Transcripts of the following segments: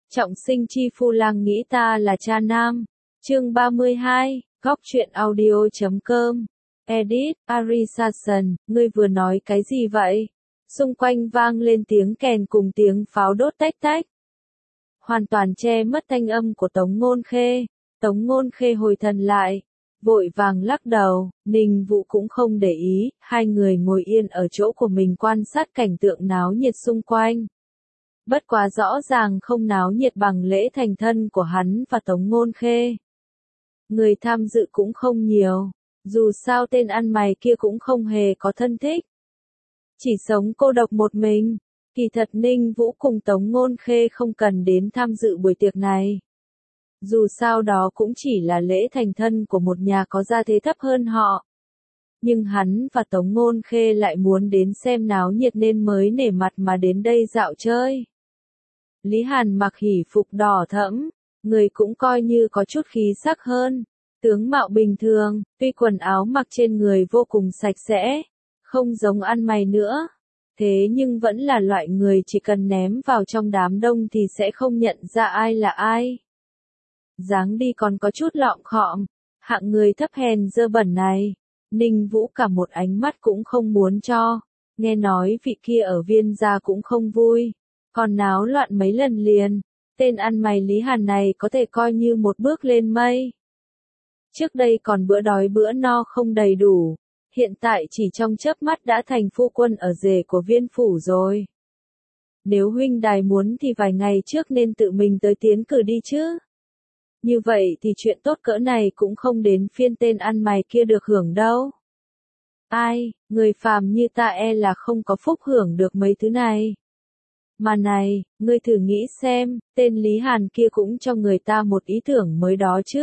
Trọng sinh chi phu lang nghĩ ta là cha nam. Chương 32, góc truyện audio.com. Edit, Arisason, ngươi vừa nói cái gì vậy? Xung quanh vang lên tiếng kèn cùng tiếng pháo đốt tách tách. Hoàn toàn che mất thanh âm của Tống Ngôn Khê. Tống Ngôn Khê hồi thần lại, vội vàng lắc đầu. Ninh Vũ cũng không để ý, hai người ngồi yên ở chỗ của mình quan sát cảnh tượng náo nhiệt xung quanh. Bất quá rõ ràng không náo nhiệt bằng lễ thành thân của hắn và Tống Ngôn Khê. Người tham dự cũng không nhiều, dù sao tên ăn mày kia cũng không hề có thân thích. Chỉ sống cô độc một mình, kỳ thật Ninh Vũ cùng Tống Ngôn Khê không cần đến tham dự buổi tiệc này. Dù sao đó cũng chỉ là lễ thành thân của một nhà có gia thế thấp hơn họ. Nhưng hắn và Tống Ngôn Khê lại muốn đến xem náo nhiệt nên mới nể mặt mà đến đây dạo chơi. Lý Hàn mặc hỉ phục đỏ thẫm, người cũng coi như có chút khí sắc hơn, tướng mạo bình thường, tuy quần áo mặc trên người vô cùng sạch sẽ, không giống ăn mày nữa, thế nhưng vẫn là loại người chỉ cần ném vào trong đám đông thì sẽ không nhận ra ai là ai. Dáng đi còn có chút lọng khọm, hạng người thấp hèn dơ bẩn này, Ninh Vũ cả một ánh mắt cũng không muốn cho, nghe nói vị kia ở Viên gia cũng không vui. Còn náo loạn mấy lần liền, tên ăn mày Lý Hàn này có thể coi như một bước lên mây. Trước đây còn bữa đói bữa no không đầy đủ, hiện tại chỉ trong chớp mắt đã thành phu quân ở rể của Viên phủ rồi. Nếu huynh đài muốn thì vài ngày trước nên tự mình tới tiến cử đi chứ. Như vậy thì chuyện tốt cỡ này cũng không đến phiên tên ăn mày kia được hưởng đâu. Ai, người phàm như ta e là không có phúc hưởng được mấy thứ này. Mà này, ngươi thử nghĩ xem, tên Lý Hàn kia cũng cho người ta một ý tưởng mới đó chứ.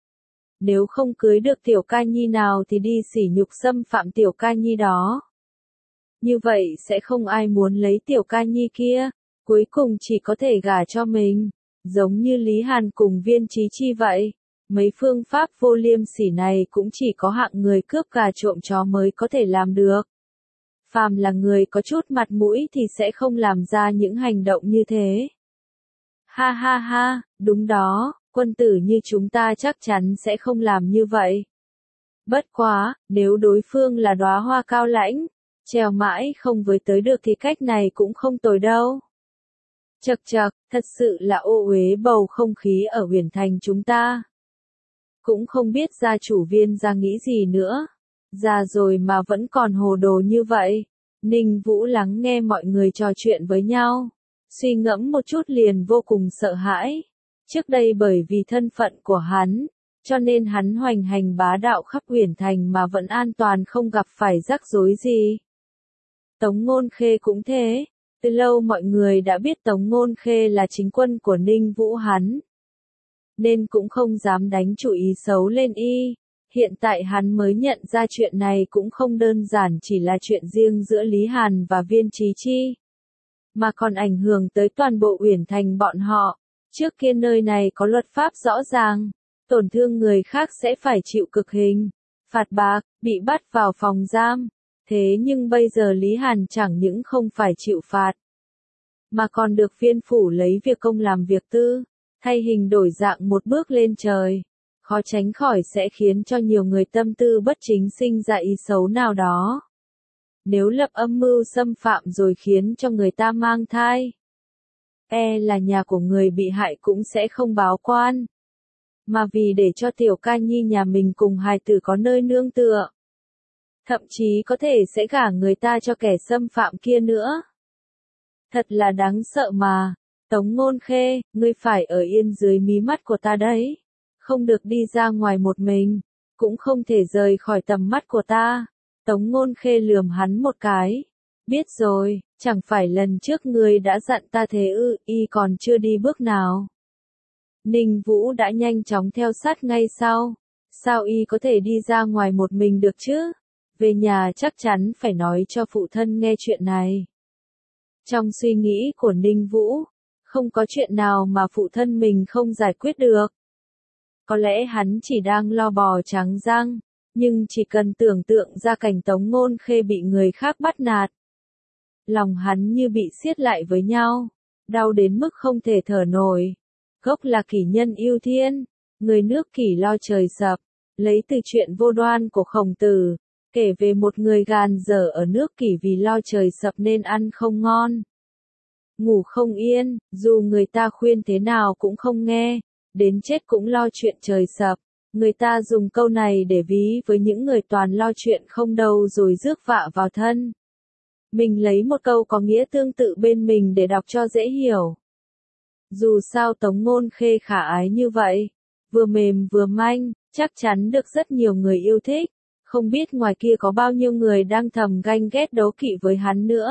Nếu không cưới được tiểu ca nhi nào thì đi sỉ nhục xâm phạm tiểu ca nhi đó. Như vậy sẽ không ai muốn lấy tiểu ca nhi kia, cuối cùng chỉ có thể gả cho mình, giống như Lý Hàn cùng Viên Chí Chi vậy. Mấy phương pháp vô liêm sỉ này cũng chỉ có hạng người cướp gà trộm chó mới có thể làm được. Phàm là người có chút mặt mũi thì sẽ không làm ra những hành động như thế. Ha ha ha, đúng đó, quân tử như chúng ta chắc chắn sẽ không làm như vậy. Bất quá, nếu đối phương là đóa hoa cao lãnh, trèo mãi không với tới được thì cách này cũng không tồi đâu. Chậc chậc, thật sự là ô uế bầu không khí ở Huyền Thành chúng ta. Cũng không biết gia chủ Viên gia nghĩ gì nữa. Già rồi mà vẫn còn hồ đồ như vậy. Ninh Vũ lắng nghe mọi người trò chuyện với nhau. Suy ngẫm một chút liền vô cùng sợ hãi. Trước đây bởi vì thân phận của hắn, cho nên hắn hoành hành bá đạo khắp Huyền Thành mà vẫn an toàn không gặp phải rắc rối gì. Tống Ngôn Khê cũng thế. Từ lâu mọi người đã biết Tống Ngôn Khê là chính quân của Ninh Vũ hắn. Nên cũng không dám đánh chủ ý xấu lên y. Hiện tại hắn mới nhận ra chuyện này cũng không đơn giản chỉ là chuyện riêng giữa Lý Hàn và Viên Chí Chi, mà còn ảnh hưởng tới toàn bộ Uyển Thành bọn họ. Trước kia nơi này có luật pháp rõ ràng, tổn thương người khác sẽ phải chịu cực hình, phạt bạc, bị bắt vào phòng giam. Thế nhưng bây giờ Lý Hàn chẳng những không phải chịu phạt, mà còn được Viên phủ lấy việc công làm việc tư, thay hình đổi dạng một bước lên trời. Khó tránh khỏi sẽ khiến cho nhiều người tâm tư bất chính sinh ra ý xấu nào đó. Nếu lập âm mưu xâm phạm rồi khiến cho người ta mang thai, e là nhà của người bị hại cũng sẽ không báo quan. Mà vì để cho tiểu ca nhi nhà mình cùng hài tử có nơi nương tựa, thậm chí có thể sẽ gả người ta cho kẻ xâm phạm kia nữa. Thật là đáng sợ mà. Tống Ngôn Khê, ngươi phải ở yên dưới mí mắt của ta đấy. Không được đi ra ngoài một mình, cũng không thể rời khỏi tầm mắt của ta. Tống Ngôn Khê lườm hắn một cái. Biết rồi, chẳng phải lần trước ngươi đã dặn ta thế ư, y còn chưa đi bước nào. Ninh Vũ đã nhanh chóng theo sát ngay sau. Sao y có thể đi ra ngoài một mình được chứ? Về nhà chắc chắn phải nói cho phụ thân nghe chuyện này. Trong suy nghĩ của Ninh Vũ, không có chuyện nào mà phụ thân mình không giải quyết được. Có lẽ hắn chỉ đang lo bò trắng răng, nhưng chỉ cần tưởng tượng ra cảnh Tống Ngôn Khê bị người khác bắt nạt. Lòng hắn như bị siết lại với nhau. đau đến mức không thể thở nổi. Gốc là kỷ nhân yêu thiên, người nước Kỷ lo trời sập, lấy từ chuyện vô đoan của Khổng Tử, kể về một người gàn dở ở nước Kỷ vì lo trời sập nên ăn không ngon, ngủ không yên, dù người ta khuyên thế nào cũng không nghe, đến chết cũng lo chuyện trời sập. Người ta dùng câu này để ví với những người toàn lo chuyện không đâu rồi rước vạ vào thân. Mình lấy một câu có nghĩa tương tự bên mình để đọc cho dễ hiểu. Dù sao Tống Ngôn Khê khả ái như vậy, vừa mềm vừa manh, chắc chắn được rất nhiều người yêu thích, không biết ngoài kia có bao nhiêu người đang thầm ganh ghét đố kỵ với hắn nữa.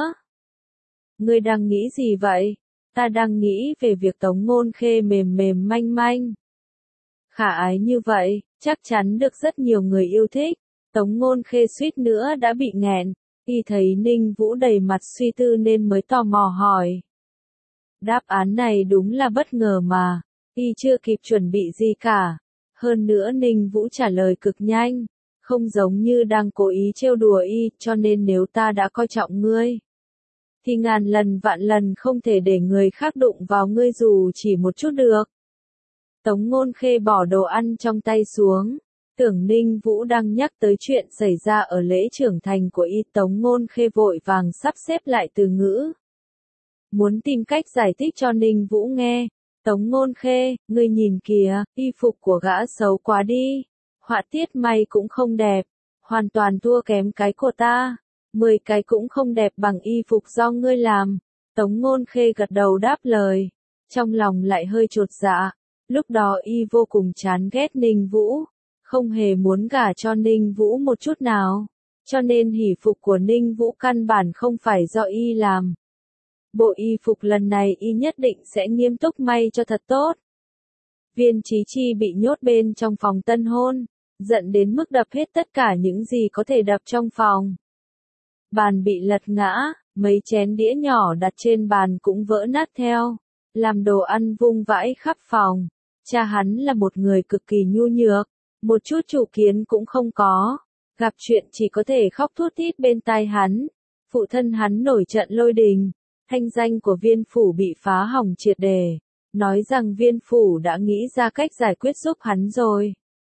Ngươi đang nghĩ gì vậy? Ta đang nghĩ về việc Tống Ngôn Khê mềm mềm manh manh. Khả ái như vậy, chắc chắn được rất nhiều người yêu thích. Tống Ngôn Khê suýt nữa đã bị nghẹn, y thấy Ninh Vũ đầy mặt suy tư nên mới tò mò hỏi. Đáp án này đúng là bất ngờ mà, y chưa kịp chuẩn bị gì cả. Hơn nữa Ninh Vũ trả lời cực nhanh, không giống như đang cố ý trêu đùa y, cho nên nếu ta đã coi trọng ngươi, thì ngàn lần vạn lần không thể để người khác đụng vào ngươi dù chỉ một chút được. Tống Ngôn Khê bỏ đồ ăn trong tay xuống, tưởng Ninh Vũ đang nhắc tới chuyện xảy ra ở lễ trưởng thành của y. Tống Ngôn Khê vội vàng sắp xếp lại từ ngữ, muốn tìm cách giải thích cho Ninh Vũ nghe. Tống Ngôn Khê, ngươi nhìn kìa, y phục của gã xấu quá đi, họa tiết may cũng không đẹp, hoàn toàn thua kém cái của ta, 10 cái cũng không đẹp bằng y phục do ngươi làm. Tống Ngôn Khê gật đầu đáp lời, trong lòng lại hơi chột dạ, lúc đó y vô cùng chán ghét Ninh Vũ, không hề muốn gả cho Ninh Vũ một chút nào, cho nên hỷ phục của Ninh Vũ căn bản không phải do y làm. Bộ y phục lần này y nhất định sẽ nghiêm túc may cho thật tốt. Viên Chí Chi bị nhốt bên trong phòng tân hôn, giận đến mức đập hết tất cả những gì có thể đập trong phòng. Bàn bị lật ngã, mấy chén đĩa nhỏ đặt trên bàn cũng vỡ nát theo, làm đồ ăn vung vãi khắp phòng. Cha hắn là một người cực kỳ nhu nhược, một chút chủ kiến cũng không có, gặp chuyện chỉ có thể khóc thút thít bên tai hắn. Phụ thân hắn nổi trận lôi đình, thanh danh của Viên phủ bị phá hỏng triệt đề, nói rằng Viên phủ đã nghĩ ra cách giải quyết giúp hắn rồi.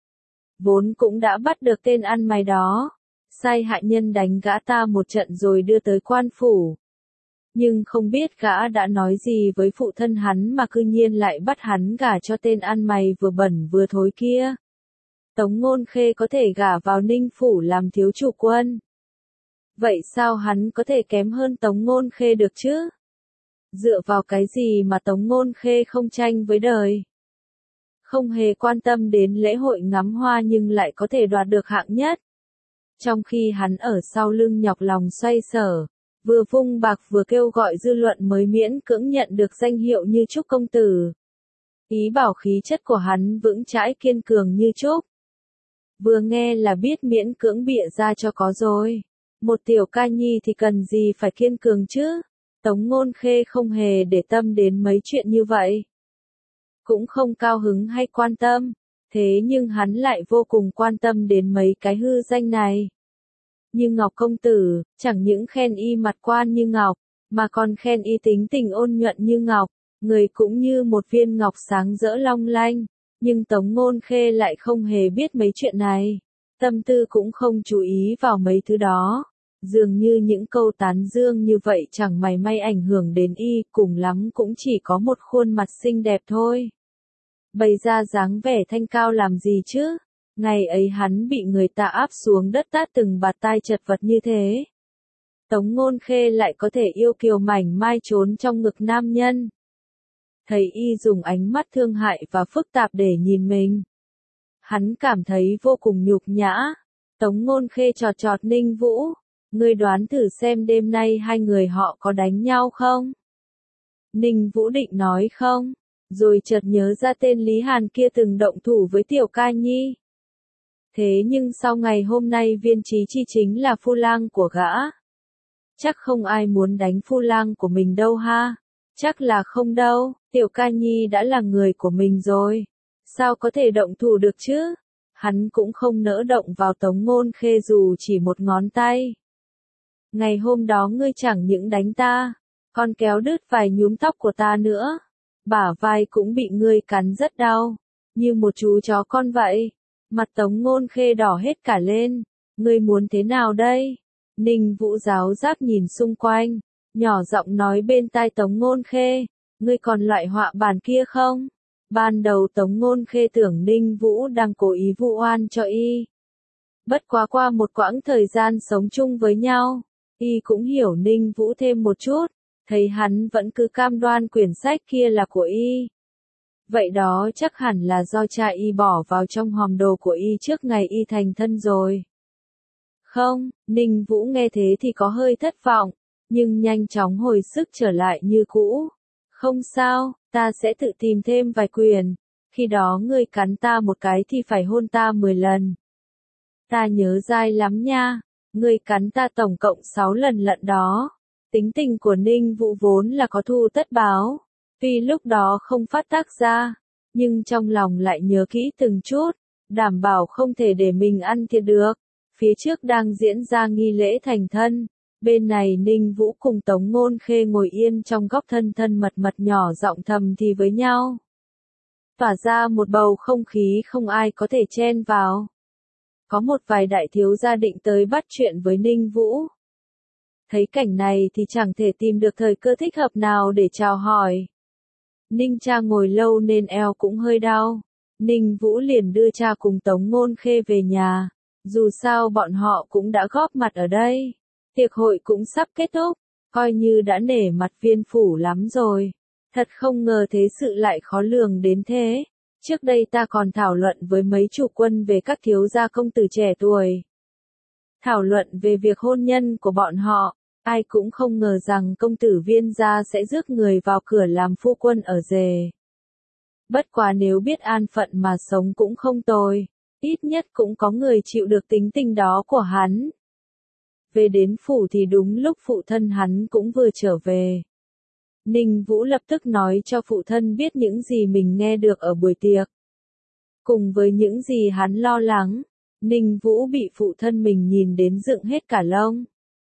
Vốn cũng đã bắt được tên ăn mày đó, sai hạ nhân đánh gã ta một trận rồi đưa tới quan phủ. Nhưng không biết gã đã nói gì với phụ thân hắn mà cư nhiên lại bắt hắn gả cho tên ăn mày vừa bẩn vừa thối kia. Tống Ngôn Khê có thể gả vào Ninh phủ làm thiếu chủ quân. Vậy sao hắn có thể kém hơn Tống Ngôn Khê được chứ? Dựa vào cái gì mà Tống Ngôn Khê không tranh với đời? Không hề quan tâm đến lễ hội ngắm hoa nhưng lại có thể đoạt được hạng nhất. Trong khi hắn ở sau lưng nhọc lòng xoay sở, vừa vung bạc vừa kêu gọi dư luận mới miễn cưỡng nhận được danh hiệu như Trúc công tử. Ý bảo khí chất của hắn vững chãi kiên cường như trúc. Vừa nghe là biết miễn cưỡng bịa ra cho có rồi. Một tiểu ca nhi thì cần gì phải kiên cường chứ? Tống Ngôn Khê không hề để tâm đến mấy chuyện như vậy. Cũng không cao hứng hay quan tâm. Thế nhưng hắn lại vô cùng quan tâm đến mấy cái hư danh này. Như Ngọc công tử, chẳng những khen y mặt quan như ngọc, mà còn khen y tính tình ôn nhuận như ngọc, người cũng như một viên ngọc sáng rỡ long lanh. Nhưng Tống Ngôn Khê lại không hề biết mấy chuyện này, tâm tư cũng không chú ý vào mấy thứ đó. Dường như những câu tán dương như vậy chẳng mảy may ảnh hưởng đến y, cùng lắm cũng chỉ có một khuôn mặt xinh đẹp thôi. Bày ra dáng vẻ thanh cao làm gì chứ? Ngày ấy hắn bị người ta áp xuống đất tát từng bạt tai chật vật như thế. Tống Ngôn Khê lại có thể yêu kiều mảnh mai trốn trong ngực nam nhân. Thấy y dùng ánh mắt thương hại và phức tạp để nhìn mình. Hắn cảm thấy vô cùng nhục nhã. Tống Ngôn Khê chọt chọt Ninh Vũ. Ngươi đoán thử xem đêm nay hai người họ có đánh nhau không? Ninh Vũ định nói không, rồi chợt nhớ ra tên Lý Hàn kia từng động thủ với Tiểu Ca Nhi. Thế nhưng sau ngày hôm nay Viên Chí Chi chính là phu lang của gã. Chắc không ai muốn đánh phu lang của mình đâu ha. Chắc là không đâu, Tiểu Ca Nhi đã là người của mình rồi. Sao có thể động thủ được chứ? Hắn cũng không nỡ động vào Tống Ngôn Khê dù chỉ một ngón tay. Ngày hôm đó ngươi chẳng những đánh ta, Còn kéo đứt vài nhúm tóc của ta nữa. Bả vai cũng bị ngươi cắn rất đau. Như một chú chó con vậy. Mặt Tống Ngôn Khê đỏ hết cả lên. Ngươi muốn thế nào đây? Ninh Vũ giáo giác nhìn xung quanh. Nhỏ giọng nói bên tai Tống Ngôn Khê. Ngươi còn loại họa bàn kia không? Ban đầu Tống Ngôn Khê tưởng Ninh Vũ đang cố ý vu oan cho y. Bất quá qua một quãng thời gian sống chung với nhau, y cũng hiểu Ninh Vũ thêm một chút, thấy hắn vẫn cứ cam đoan quyển sách kia là của y. Vậy đó chắc hẳn là do cha y bỏ vào trong hòm đồ của y trước ngày y thành thân rồi. Không, Ninh Vũ nghe thế thì có hơi thất vọng, nhưng nhanh chóng hồi sức trở lại như cũ. Không sao, ta sẽ tự tìm thêm vài quyển, khi đó ngươi cắn ta một cái thì phải hôn ta 10 lần. Ta nhớ dai lắm nha, ngươi cắn ta tổng cộng 6 lần lận đó. Tính tình của Ninh Vũ vốn là có thù tất báo, tuy lúc đó không phát tác ra, nhưng trong lòng lại nhớ kỹ từng chút, đảm bảo không thể để mình ăn thiệt được. Phía trước đang diễn ra nghi lễ thành thân, bên này Ninh Vũ cùng Tống Ngôn Khê ngồi yên trong góc thân thân mật mật nhỏ giọng thầm thì với nhau. Tỏa ra một bầu không khí không ai có thể chen vào. Có một vài đại thiếu gia định tới bắt chuyện với Ninh Vũ. Thấy cảnh này thì chẳng thể tìm được thời cơ thích hợp nào để chào hỏi. Ninh cha ngồi lâu nên eo cũng hơi đau. Ninh Vũ liền đưa cha cùng Tống Ngôn Khê về nhà. Dù sao bọn họ cũng đã góp mặt ở đây. Tiệc hội cũng sắp kết thúc, coi như đã nể mặt Viên phủ lắm rồi. Thật không ngờ thế sự lại khó lường đến thế. Trước đây ta còn thảo luận với mấy chủ quân về các thiếu gia công tử trẻ tuổi. Thảo luận về việc hôn nhân của bọn họ, ai cũng không ngờ rằng công tử Viên gia sẽ rước người vào cửa làm phu quân ở rể. Bất quá nếu biết an phận mà sống cũng không tồi, ít nhất cũng có người chịu được tính tình đó của hắn. Về đến phủ thì đúng lúc phụ thân hắn cũng vừa trở về. Ninh Vũ lập tức nói cho phụ thân biết những gì mình nghe được ở buổi tiệc. Cùng với những gì hắn lo lắng, Ninh Vũ bị phụ thân mình nhìn đến dựng hết cả lông.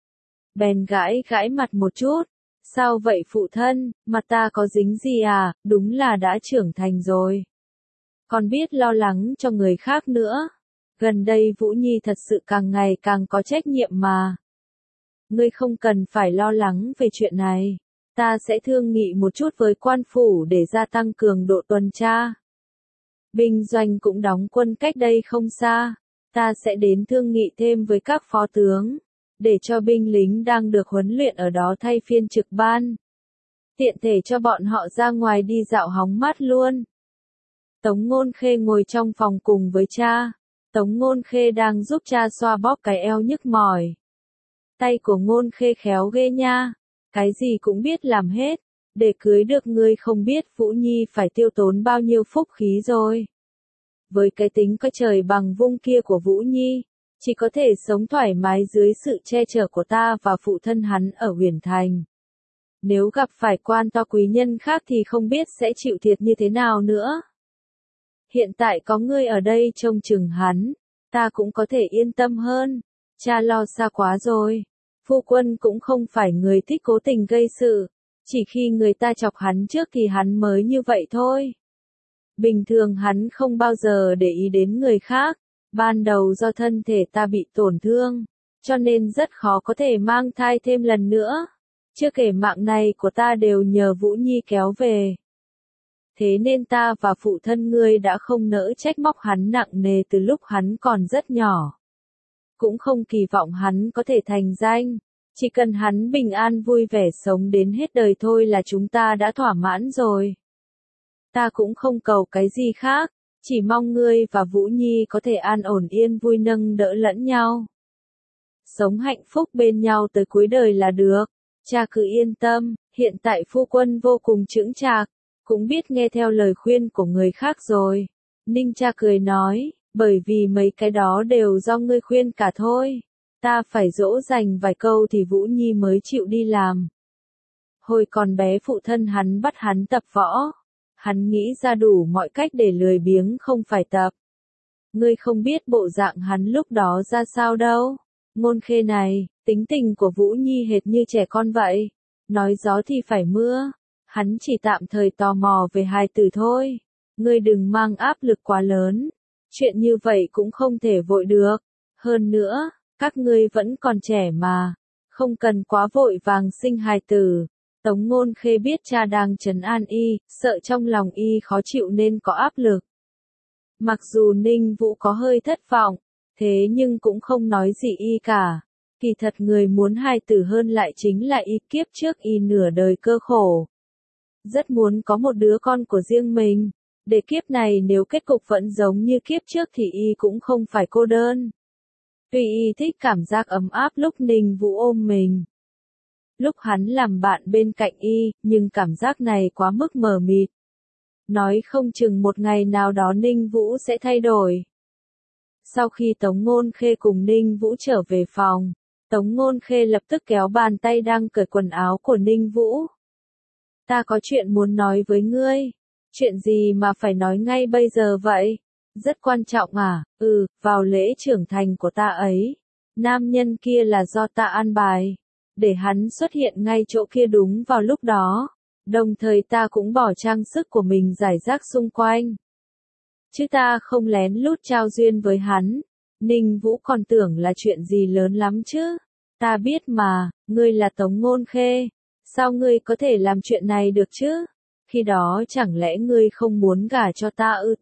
Bèn gãi gãi mặt một chút. Sao vậy phụ thân, mặt ta có dính gì à, đúng là đã trưởng thành rồi. Còn biết lo lắng cho người khác nữa. Gần đây Vũ Nhi thật sự càng ngày càng có trách nhiệm mà. Ngươi không cần phải lo lắng về chuyện này. Ta sẽ thương nghị một chút với quan phủ để gia tăng cường độ tuần tra. Binh doanh cũng đóng quân cách đây không xa. Ta sẽ đến thương nghị thêm với các phó tướng, để cho binh lính đang được huấn luyện ở đó thay phiên trực ban. Tiện thể cho bọn họ ra ngoài đi dạo hóng mát luôn. Tống Ngôn Khê ngồi trong phòng cùng với cha. Tống Ngôn Khê đang giúp cha xoa bóp cái eo nhức mỏi. Tay của Ngôn Khê khéo ghê nha. Cái gì cũng biết làm hết. Để cưới được ngươi không biết Vũ Nhi phải tiêu tốn bao nhiêu phúc khí rồi. Với cái tính có trời bằng vung kia của Vũ Nhi, chỉ có thể sống thoải mái dưới sự che chở của ta và phụ thân hắn ở Huyền Thành. Nếu gặp phải quan to quý nhân khác thì không biết sẽ chịu thiệt như thế nào nữa. Hiện tại có ngươi ở đây trông chừng hắn, ta cũng có thể yên tâm hơn. Cha lo xa quá rồi. Phu quân cũng không phải người thích cố tình gây sự, chỉ khi người ta chọc hắn trước thì hắn mới như vậy thôi. Bình thường hắn không bao giờ để ý đến người khác, ban đầu do thân thể ta bị tổn thương, cho nên rất khó có thể mang thai thêm lần nữa. Chưa kể mạng này của ta đều nhờ Vũ Nhi kéo về. Thế nên ta và phụ thân ngươi đã không nỡ trách móc hắn nặng nề từ lúc hắn còn rất nhỏ. Cũng không kỳ vọng hắn có thể thành danh, chỉ cần hắn bình an vui vẻ sống đến hết đời thôi là chúng ta đã thỏa mãn rồi. Ta cũng không cầu cái gì khác, chỉ mong ngươi và Vũ Nhi có thể an ổn yên vui nâng đỡ lẫn nhau. Sống hạnh phúc bên nhau tới cuối đời là được. Cha cứ yên tâm, hiện tại phu quân vô cùng chững chạc, cũng biết nghe theo lời khuyên của người khác rồi. Ninh cha cười nói, bởi vì mấy cái đó đều do ngươi khuyên cả thôi. Ta phải dỗ dành vài câu thì Vũ Nhi mới chịu đi làm. Hồi còn bé phụ thân hắn bắt hắn tập võ. Hắn nghĩ ra đủ mọi cách để lười biếng không phải tập. Ngươi không biết bộ dạng hắn lúc đó ra sao đâu. Ngôn Khê này, tính tình của Vũ Nhi hệt như trẻ con vậy. Nói gió thì phải mưa, hắn chỉ tạm thời tò mò về hài tử thôi. Ngươi đừng mang áp lực quá lớn, chuyện như vậy cũng không thể vội được. Hơn nữa, các ngươi vẫn còn trẻ mà, không cần quá vội vàng sinh hài tử. Tống Ngôn Khê biết cha đang trấn an y, sợ trong lòng y khó chịu nên có áp lực. Mặc dù Ninh Vũ có hơi thất vọng, thế nhưng cũng không nói gì y cả. Kỳ thật người muốn hài tử hơn lại chính là y, kiếp trước y nửa đời cơ khổ. Rất muốn có một đứa con của riêng mình, để kiếp này nếu kết cục vẫn giống như kiếp trước thì y cũng không phải cô đơn. Tuy y thích cảm giác ấm áp lúc Ninh Vũ ôm mình, lúc hắn làm bạn bên cạnh y, nhưng cảm giác này quá mức mờ mịt. Nói không chừng một ngày nào đó Ninh Vũ sẽ thay đổi. Sau khi Tống Ngôn Khê cùng Ninh Vũ trở về phòng, Tống Ngôn Khê lập tức kéo bàn tay đang cởi quần áo của Ninh Vũ. Ta có chuyện muốn nói với ngươi. Chuyện gì mà phải nói ngay bây giờ vậy? Rất quan trọng à? Vào lễ trưởng thành của ta ấy. Nam nhân kia là do ta an bài. Để hắn xuất hiện ngay chỗ kia đúng vào lúc đó. Đồng thời ta cũng bỏ trang sức của mình rải rác xung quanh. Chứ ta không lén lút trao duyên với hắn. Ninh Vũ còn tưởng là chuyện gì lớn lắm chứ. Ta biết mà, ngươi là Tống Ngôn Khê. Sao ngươi có thể làm chuyện này được chứ? Khi đó chẳng lẽ ngươi không muốn gả cho ta ư?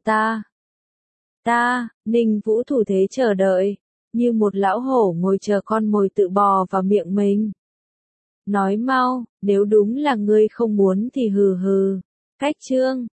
Ninh Vũ thủ thế chờ đợi, như một lão hổ ngồi chờ con mồi tự bò vào miệng mình. Nói mau, nếu đúng là ngươi không muốn thì hừ hừ. Cách chương